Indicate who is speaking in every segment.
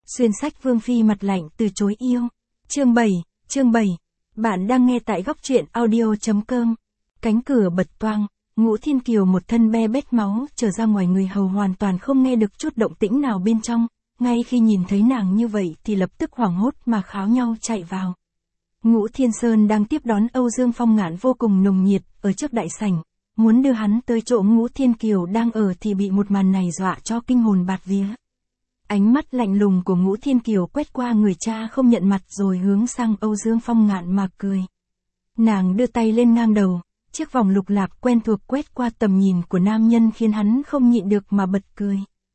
Speaker 1: Xuyên sách Vương Phi mặt lạnh từ chối yêu. Chương 7. Bạn đang nghe tại góc truyện audio.com. Cánh cửa bật toang, Ngũ Thiên Kiều một thân be bết máu trở ra ngoài, người hầu hoàn toàn không nghe được chút động tĩnh nào bên trong, ngay khi nhìn thấy nàng như vậy thì lập tức hoảng hốt mà kháo nhau chạy vào. Ngũ Thiên Sơn đang tiếp đón Âu Dương Phong Ngạn vô cùng nồng nhiệt ở trước đại sảnh, muốn đưa hắn tới chỗ Ngũ Thiên Kiều đang ở thì bị một màn này dọa cho kinh hồn bạt vía. Ánh mắt lạnh lùng của Ngũ Thiên Kiều quét qua người cha không nhận mặt rồi hướng sang Âu Dương Phong Ngạn mà cười. Nàng đưa tay lên ngang đầu, chiếc vòng lục lạc quen thuộc quét qua tầm nhìn của nam nhân khiến hắn không nhịn được mà bật cười.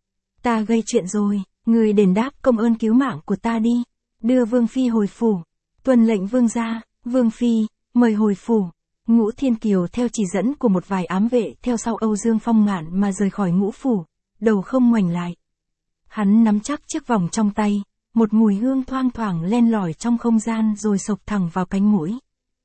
Speaker 1: Ta gây chuyện rồi, người đền đáp công ơn cứu mạng của ta đi, đưa Vương Phi hồi phủ. Tuân lệnh vương gia. Vương Phi, mời hồi phủ. Ngũ Thiên Kiều theo chỉ dẫn của một vài ám vệ theo sau Âu Dương Phong Ngạn mà rời khỏi ngũ phủ, đầu không ngoảnh lại. Hắn nắm chắc chiếc vòng trong tay, một mùi hương thoang thoảng len lỏi trong không gian rồi sộc thẳng vào cánh mũi.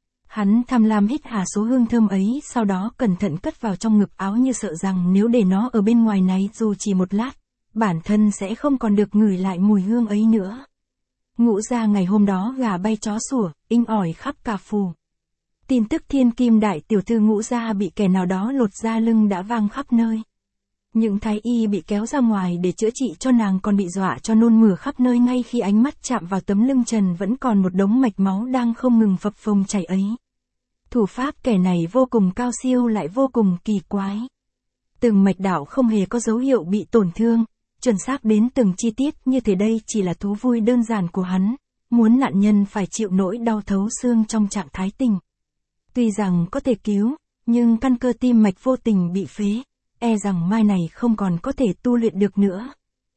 Speaker 1: Hắn tham lam hít hà số hương thơm ấy, sau đó cẩn thận cất vào trong ngực áo như sợ rằng nếu để nó ở bên ngoài này dù chỉ một lát, bản thân sẽ không còn được ngửi lại mùi hương ấy nữa. Ngũ gia ngày hôm đó gà bay chó sủa, inh ỏi khắp cả phủ. Tin tức thiên kim đại tiểu thư Ngũ gia bị kẻ nào đó lột da lưng đã vang khắp nơi. Những thái y bị kéo ra ngoài để chữa trị cho nàng còn bị dọa cho nôn mửa khắp nơi ngay khi ánh mắt chạm vào tấm lưng trần vẫn còn một đống mạch máu đang không ngừng phập phồng chảy ấy. Thủ pháp kẻ này vô cùng cao siêu lại vô cùng kỳ quái. Từng mạch đạo không hề có dấu hiệu bị tổn thương, chuẩn xác đến từng chi tiết như thế. Đây chỉ là thú vui đơn giản của hắn, muốn nạn nhân phải chịu nỗi đau thấu xương trong trạng thái tình. Tuy rằng có thể cứu, nhưng căn cơ tim mạch vô tình bị phế, e rằng mai này không còn có thể tu luyện được nữa.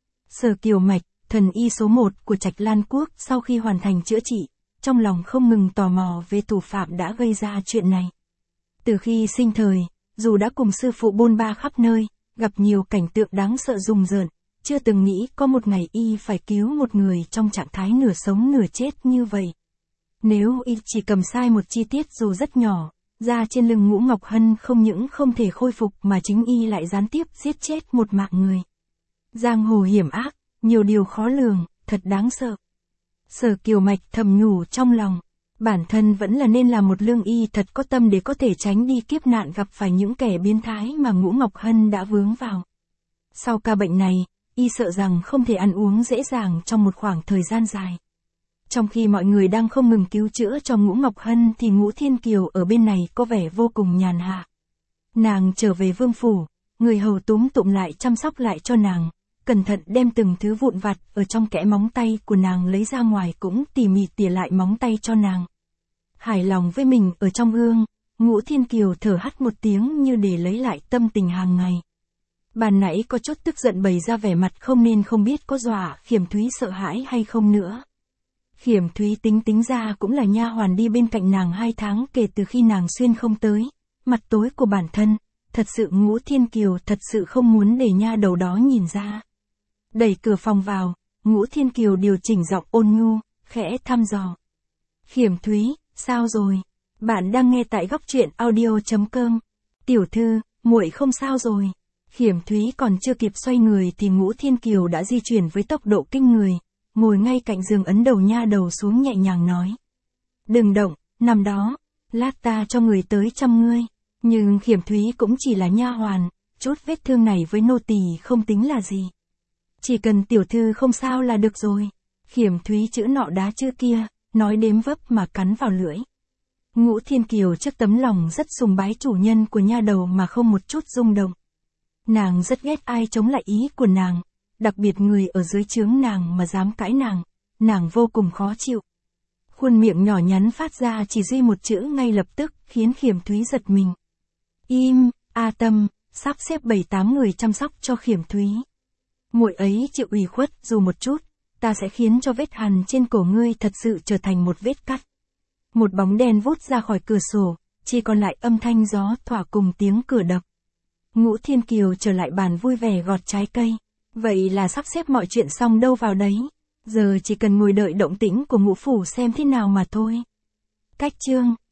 Speaker 1: Sở Kiều Mạch, thần y số 1 của Trạch Lan Quốc sau khi hoàn thành chữa trị, trong lòng không ngừng tò mò về thủ phạm đã gây ra chuyện này. Từ khi sinh thời, dù đã cùng sư phụ bôn ba khắp nơi, gặp nhiều cảnh tượng đáng sợ rùng rợn, chưa từng nghĩ có một ngày y phải cứu một người trong trạng thái nửa sống nửa chết như vậy. Nếu y chỉ cầm sai một chi tiết dù rất nhỏ, da trên lưng Ngũ Ngọc Hân không những không thể khôi phục mà chính y lại gián tiếp giết chết một mạng người. Giang hồ hiểm ác, nhiều điều khó lường, thật đáng sợ. Sở Kiều Mạch thầm nhủ trong lòng, bản thân vẫn là nên là một lương y thật có tâm để có thể tránh đi kiếp nạn gặp phải những kẻ biến thái mà Ngũ Ngọc Hân đã vướng vào. Sau ca bệnh này, y sợ rằng không thể ăn uống dễ dàng trong một khoảng thời gian dài. Trong khi mọi người đang không ngừng cứu chữa cho Ngũ Ngọc Hân thì Ngũ Thiên Kiều ở bên này có vẻ vô cùng nhàn hạ. Nàng trở về vương phủ, người hầu túm tụm lại chăm sóc lại cho nàng, cẩn thận đem từng thứ vụn vặt ở trong kẽ móng tay của nàng lấy ra ngoài, cũng tỉ mỉ tỉa lại móng tay cho nàng. Hài lòng với mình ở trong gương, Ngũ Thiên Kiều thở hắt một tiếng như để lấy lại tâm tình hàng ngày. Ban nãy có chút tức giận bày ra vẻ mặt không nên không biết có dọa Khiểm Thúy sợ hãi hay không nữa. Khiểm Thúy tính ra cũng là nha hoàn đi bên cạnh nàng 2 tháng kể từ khi nàng xuyên không tới, mặt tối của bản thân, thật sự Ngũ Thiên Kiều thật sự không muốn để nha đầu đó nhìn ra. Đẩy cửa phòng vào, Ngũ Thiên Kiều điều chỉnh giọng ôn nhu, khẽ thăm dò. Khiểm Thúy, sao rồi? Bạn đang nghe tại góc truyện audio.com. Tiểu thư, muội không sao rồi. Khiểm Thúy còn chưa kịp xoay người thì Ngũ Thiên Kiều đã di chuyển với tốc độ kinh người, ngồi ngay cạnh giường ấn đầu nha đầu xuống nhẹ nhàng nói. Đừng động, nằm đó, lát ta cho người tới chăm ngươi. Nhưng Khiểm Thúy cũng chỉ là nha hoàn, chút vết thương này với nô tỳ không tính là gì. Chỉ cần tiểu thư không sao là được rồi. Khiểm Thúy chữ nọ đá chữ kia, nói đếm vấp mà cắn vào lưỡi. Ngũ Thiên Kiều trước tấm lòng rất sùng bái chủ nhân của nha đầu mà không một chút rung động. Nàng rất ghét ai chống lại ý của nàng, đặc biệt người ở dưới trướng nàng mà dám cãi nàng vô cùng khó chịu. Khuôn miệng nhỏ nhắn phát ra chỉ duy một chữ ngay lập tức khiến Khiểm Thúy giật mình. Im, A Tâm, sắp xếp 7-8 người chăm sóc cho Khiểm Thúy. Muội ấy chịu ủy khuất dù một chút, ta sẽ khiến cho vết hằn trên cổ ngươi thật sự trở thành một vết cắt. Một bóng đen vút ra khỏi cửa sổ, chỉ còn lại âm thanh gió thỏa cùng tiếng cửa đập. Ngũ Thiên Kiều trở lại bàn vui vẻ gọt trái cây. Vậy là sắp xếp mọi chuyện xong đâu vào đấy. Giờ chỉ cần ngồi đợi động tĩnh của Ngũ phủ xem thế nào mà thôi. Cách chương